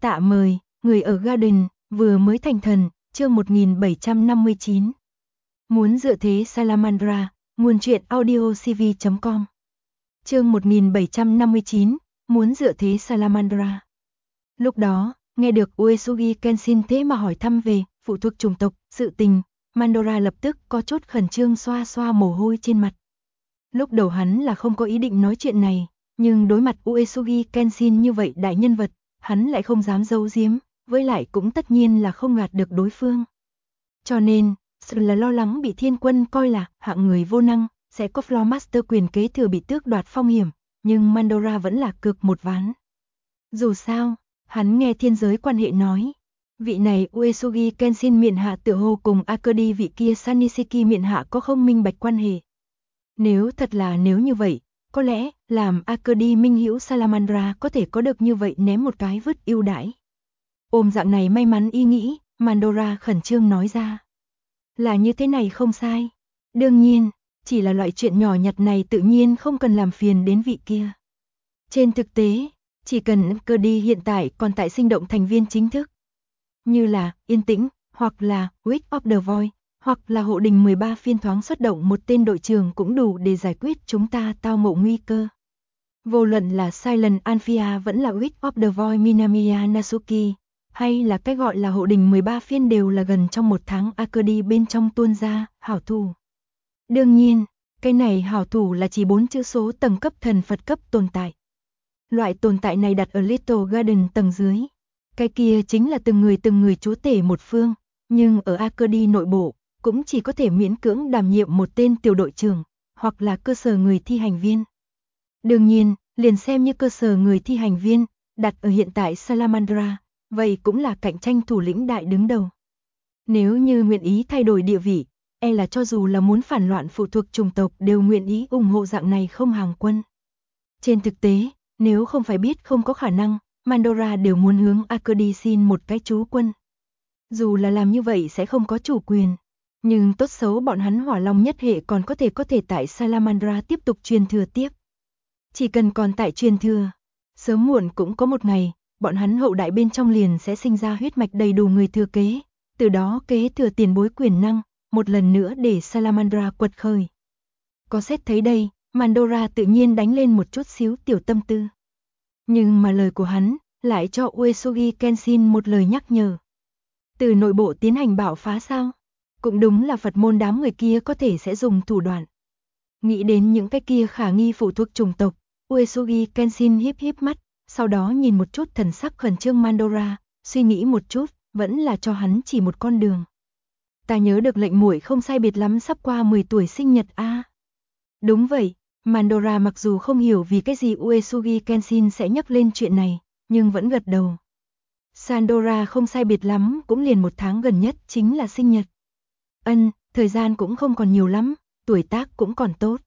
Tạ mời, người ở Garden, vừa mới thành thần, chương 1759. Muốn dựa thế Salamandra, nguồn truyện audiocv.com. Chương 1759, muốn dựa thế Salamandra. Lúc đó, nghe được Uesugi Kenshin thế mà hỏi thăm về phụ thuộc chủng tộc, sự tình, Mandora lập tức có chút khẩn trương xoa xoa mồ hôi trên mặt. Lúc đầu hắn là không có ý định nói chuyện này, nhưng đối mặt Uesugi Kenshin như vậy đại nhân vật, hắn lại không dám giấu giếm, với lại cũng tất nhiên là không gạt được đối phương. Cho nên, sự là lo lắng bị Thiên Quân coi là hạng người vô năng, sẽ có Floor Master quyền kế thừa bị tước đoạt phong hiểm, nhưng Mandora vẫn là cược một ván. Dù sao, hắn nghe thiên giới quan hệ nói, vị này Uesugi Kenshin miện hạ tựa hồ cùng Akedi vị kia Sanishiki miện hạ có không minh bạch quan hệ. Nếu như vậy, có lẽ làm Akedi minh hữu Salamandra có thể có được như vậy ném một cái vứt ưu đãi. Ôm dạng này may mắn ý nghĩ, Mandora khẩn trương nói ra. Là như thế này không sai. Đương nhiên, chỉ là loại chuyện nhỏ nhặt này tự nhiên không cần làm phiền đến vị kia. Trên thực tế, chỉ cần Akedi hiện tại còn tại sinh động thành viên chính thức, như là Yên Tĩnh, hoặc là Witch of the Void, hoặc là hộ đình 13 phiên thoáng xuất động một tên đội trưởng cũng đủ để giải quyết chúng ta tao ngộ nguy cơ. Vô luận là Silent Alphia vẫn là Witch of the Void Minamiya Natsuki, hay là cái gọi là hộ đình 13 phiên đều là gần trong một tháng Akedi bên trong tuôn ra, hảo thủ. Đương nhiên, cái này hảo thủ là chỉ 4 chữ số tầng cấp thần Phật cấp tồn tại. Loại tồn tại này đặt ở Little Garden tầng dưới. Cái kia chính là từng người chúa tể một phương, nhưng ở Akedi nội bộ, cũng chỉ có thể miễn cưỡng đảm nhiệm một tên tiểu đội trưởng, hoặc là cơ sở người thi hành viên. Đương nhiên, liền xem như cơ sở người thi hành viên, đặt ở hiện tại Salamandra, vậy cũng là cạnh tranh thủ lĩnh đại đứng đầu. Nếu như nguyện ý thay đổi địa vị, là cho dù là muốn phản loạn phụ thuộc chủng tộc đều nguyện ý ủng hộ dạng này không hàng quân. Trên thực tế, nếu không phải biết không có khả năng, Mandora đều muốn hướng Akedi xin một cái trú quân. Dù là làm như vậy sẽ không có chủ quyền, nhưng tốt xấu bọn hắn hỏa long nhất hệ còn có thể tại Salamandra tiếp tục truyền thừa tiếp. Chỉ cần còn tại truyền thừa, sớm muộn cũng có một ngày, bọn hắn hậu đại bên trong liền sẽ sinh ra huyết mạch đầy đủ người thừa kế, từ đó kế thừa tiền bối quyền năng, một lần nữa để Salamandra quật khởi. Có xét thấy đây, Mandora tự nhiên đánh lên một chút xíu tiểu tâm tư. Nhưng mà lời của hắn lại cho Uesugi Kenshin một lời nhắc nhở. Từ nội bộ tiến hành bạo phá sao? Cũng đúng là Phật môn đám người kia có thể sẽ dùng thủ đoạn. Nghĩ đến những cái kia khả nghi phụ thuộc chủng tộc, Uesugi Kenshin híp mắt, sau đó nhìn một chút thần sắc khẩn trương Mandora, suy nghĩ một chút, vẫn là cho hắn chỉ một con đường. Ta nhớ được lệnh muội không sai biệt lắm sắp qua 10 tuổi sinh nhật a. Đúng vậy, Mandora mặc dù không hiểu vì cái gì Uesugi Kenshin sẽ nhắc lên chuyện này, nhưng vẫn gật đầu. Sandora không sai biệt lắm cũng liền 1 tháng gần nhất chính là sinh nhật. Thời gian cũng không còn nhiều lắm, tuổi tác cũng còn tốt.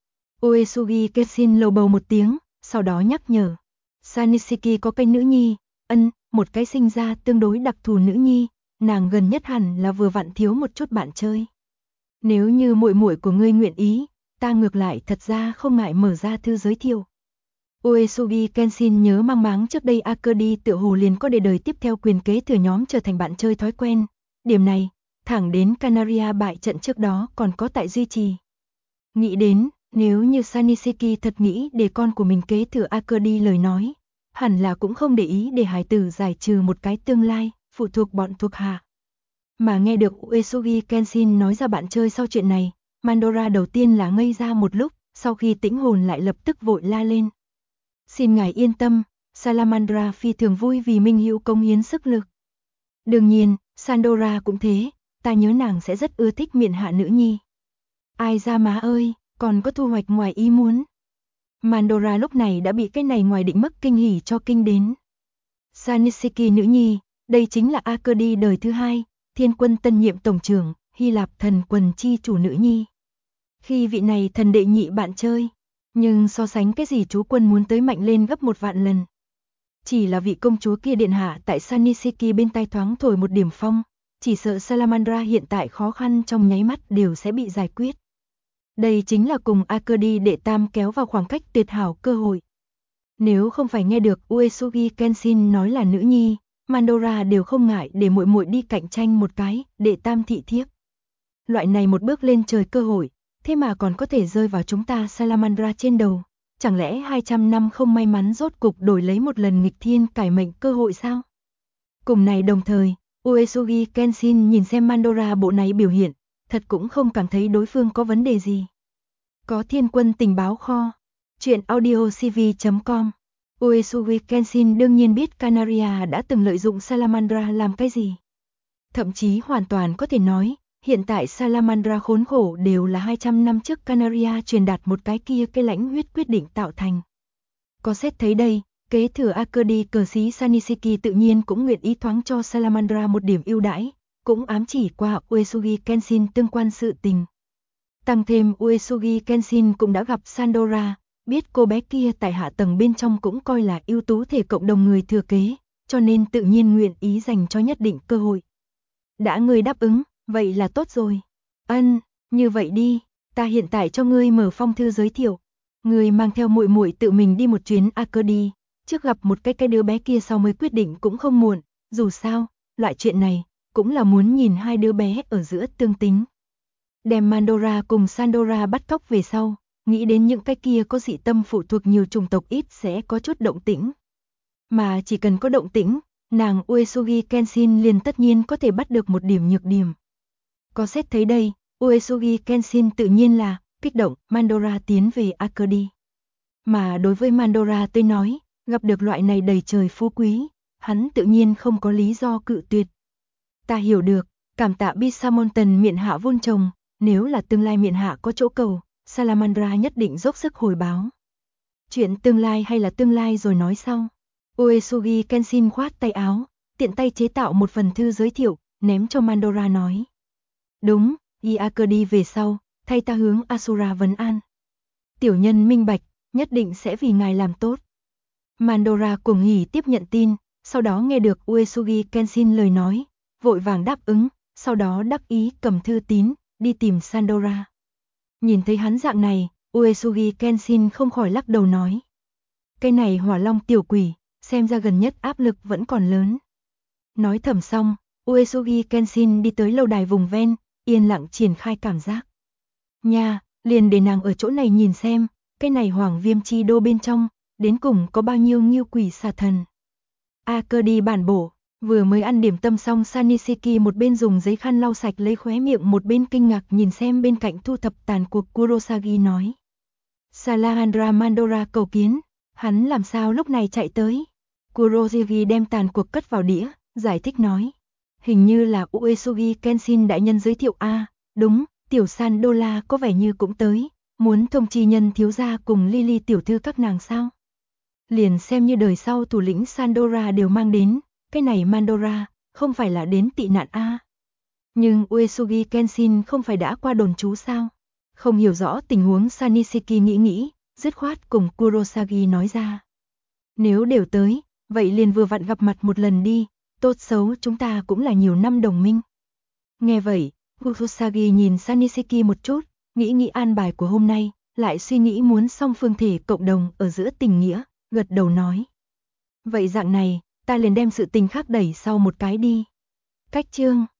Uesugi Kenshin lầu bầu một tiếng, sau đó nhắc nhở. Sanishiki có cái nữ nhi, một cái sinh ra tương đối đặc thù nữ nhi, nàng gần nhất hẳn là vừa vặn thiếu một chút bạn chơi. Nếu như muội muội của ngươi nguyện ý, ta ngược lại thật ra không ngại mở ra thư giới thiệu. Uesugi Kenshin nhớ mang máng trước đây Akedi tựa hồ liền có để đời tiếp theo quyền kế thừa nhóm trở thành bạn chơi thói quen. Điểm này, thẳng đến Canaria bại trận trước đó còn có tại duy trì. Nghĩ đến, nếu như Sanishiki thật nghĩ để con của mình kế thừa Akedi lời nói, hẳn là cũng không để ý để hải tử giải trừ một cái tương lai, phụ thuộc bọn thuộc hạ. Mà nghe được Uesugi Kenshin nói ra bạn chơi sau chuyện này, Mandora đầu tiên là ngây ra một lúc, sau khi tĩnh hồn lại lập tức vội la lên. Xin ngài yên tâm, Salamandra phi thường vui vì minh hữu công hiến sức lực. Đương nhiên, Sandora cũng thế, ta nhớ nàng sẽ rất ưa thích miện hạ nữ nhi. Ai ra má ơi, còn có thu hoạch ngoài ý muốn. Mandora lúc này đã bị cái này ngoài định mức kinh hỉ cho kinh đến. Sanishiki nữ nhi, đây chính là Akedi đời thứ 2, Thiên Quân tân nhiệm tổng trưởng, Hy Lạp thần quần chi chủ nữ nhi. Khi vị này thần đệ nhị bạn chơi, nhưng so sánh cái gì chú quân muốn tới mạnh lên gấp 1 vạn lần. Chỉ là vị công chúa kia điện hạ tại Sanishiki bên tai thoáng thổi một điểm phong, chỉ sợ Salamandra hiện tại khó khăn trong nháy mắt đều sẽ bị giải quyết. Đây chính là cùng Akedi đệ tam kéo vào khoảng cách tuyệt hảo cơ hội. Nếu không phải nghe được Uesugi Kenshin nói là nữ nhi, Mandora đều không ngại để muội muội đi cạnh tranh một cái, đệ tam thị thiếp. Loại này một bước lên trời cơ hội, thế mà còn có thể rơi vào chúng ta Salamandra trên đầu. Chẳng lẽ 200 năm không may mắn rốt cục đổi lấy một lần nghịch thiên cải mệnh cơ hội sao? Cùng này đồng thời, Uesugi Kenshin nhìn xem Mandora bộ này biểu hiện, thật cũng không cảm thấy đối phương có vấn đề gì. Có thiên quân tình báo kho. Chuyện audiocv.com. Uesugi Kenshin đương nhiên biết Canaria đã từng lợi dụng Salamandra làm cái gì. Thậm chí hoàn toàn có thể nói, hiện tại Salamandra khốn khổ đều là 200 năm trước Canaria truyền đạt một cái lãnh huyết quyết định tạo thành. Có xét thấy đây, kế thừa Akedi cờ sĩ Saniseki tự nhiên cũng nguyện ý thoáng cho Salamandra một điểm ưu đãi, cũng ám chỉ qua Uesugi Kenshin tương quan sự tình. Tăng thêm Uesugi Kenshin cũng đã gặp Sandora, biết cô bé kia tại hạ tầng bên trong cũng coi là ưu tú thể cộng đồng người thừa kế, cho nên tự nhiên nguyện ý dành cho nhất định cơ hội. Đã ngươi đáp ứng, vậy là tốt rồi. Như vậy đi, ta hiện tại cho ngươi mở phong thư giới thiệu. Ngươi mang theo muội muội tự mình đi một chuyến Akedi, trước gặp một cái đứa bé kia sau mới quyết định cũng không muộn, dù sao, loại chuyện này cũng là muốn nhìn hai đứa bé ở giữa tương tính. Đem Mandora cùng Sandora bắt cóc về sau, nghĩ đến những cái kia có dị tâm phụ thuộc nhiều chủng tộc ít sẽ có chút động tĩnh. Mà chỉ cần có động tĩnh, nàng Uesugi Kenshin liền tất nhiên có thể bắt được một điểm nhược điểm. Có xét thấy đây, Uesugi Kenshin tự nhiên là kích động Mandora tiến về Akedi. Mà đối với Mandora tôi nói, gặp được loại này đầy trời phú quý, hắn tự nhiên không có lý do cự tuyệt. Ta hiểu được, cảm tạ Bisamonten miện hạ vun trồng, nếu là tương lai miện hạ có chỗ cầu, Salamandra nhất định dốc sức hồi báo. Chuyện tương lai hay là tương lai rồi nói sau. Uesugi Kenshin khoát tay áo, tiện tay chế tạo một phần thư giới thiệu, ném cho Mandora nói. Đúng, Akedi về sau, thay ta hướng Asura vấn an. Tiểu nhân minh bạch, nhất định sẽ vì ngài làm tốt. Mandora cuồng hỉ tiếp nhận tin, sau đó nghe được Uesugi Kenshin lời nói, vội vàng đáp ứng, sau đó đắc ý cầm thư tín, đi tìm Sandora. Nhìn thấy hắn dạng này, Uesugi Kenshin không khỏi lắc đầu nói. Cái này hỏa long tiểu quỷ, xem ra gần nhất áp lực vẫn còn lớn. Nói thầm xong, Uesugi Kenshin đi tới lâu đài vùng ven, yên lặng triển khai cảm giác. Nha, liền để nàng ở chỗ này nhìn xem, cái này hoàng viêm chi đô bên trong, đến cùng có bao nhiêu nghiêu quỷ xà thần. Akedi bản bổ, vừa mới ăn điểm tâm xong Saniseki một bên dùng giấy khăn lau sạch lấy khóe miệng một bên kinh ngạc nhìn xem bên cạnh thu thập tàn cuộc Kurosagi nói. Salamandra Mandora cầu kiến, hắn làm sao lúc này chạy tới. Kurosagi đem tàn cuộc cất vào đĩa, giải thích nói. Hình như là Uesugi Kenshin đại nhân giới thiệu đúng, tiểu Sandora có vẻ như cũng tới, muốn thông chi nhân thiếu gia cùng Lily tiểu thư các nàng sao. Liền xem như đời sau thủ lĩnh Sandora đều mang đến, cái này Mandora, không phải là đến tị nạn Nhưng Uesugi Kenshin không phải đã qua đồn trú sao? Không hiểu rõ tình huống Saniseki nghĩ, dứt khoát cùng Kurosagi nói ra. Nếu đều tới, vậy liền vừa vặn gặp mặt một lần đi, tốt xấu chúng ta cũng là nhiều năm đồng minh. Nghe vậy, Kurosagi nhìn Saniseki một chút, nghĩ an bài của hôm nay, lại suy nghĩ muốn song phương thể cộng đồng ở giữa tình nghĩa, gật đầu nói. Vậy dạng này, ta liền đem sự tình khác đẩy sau một cái đi. Cách chương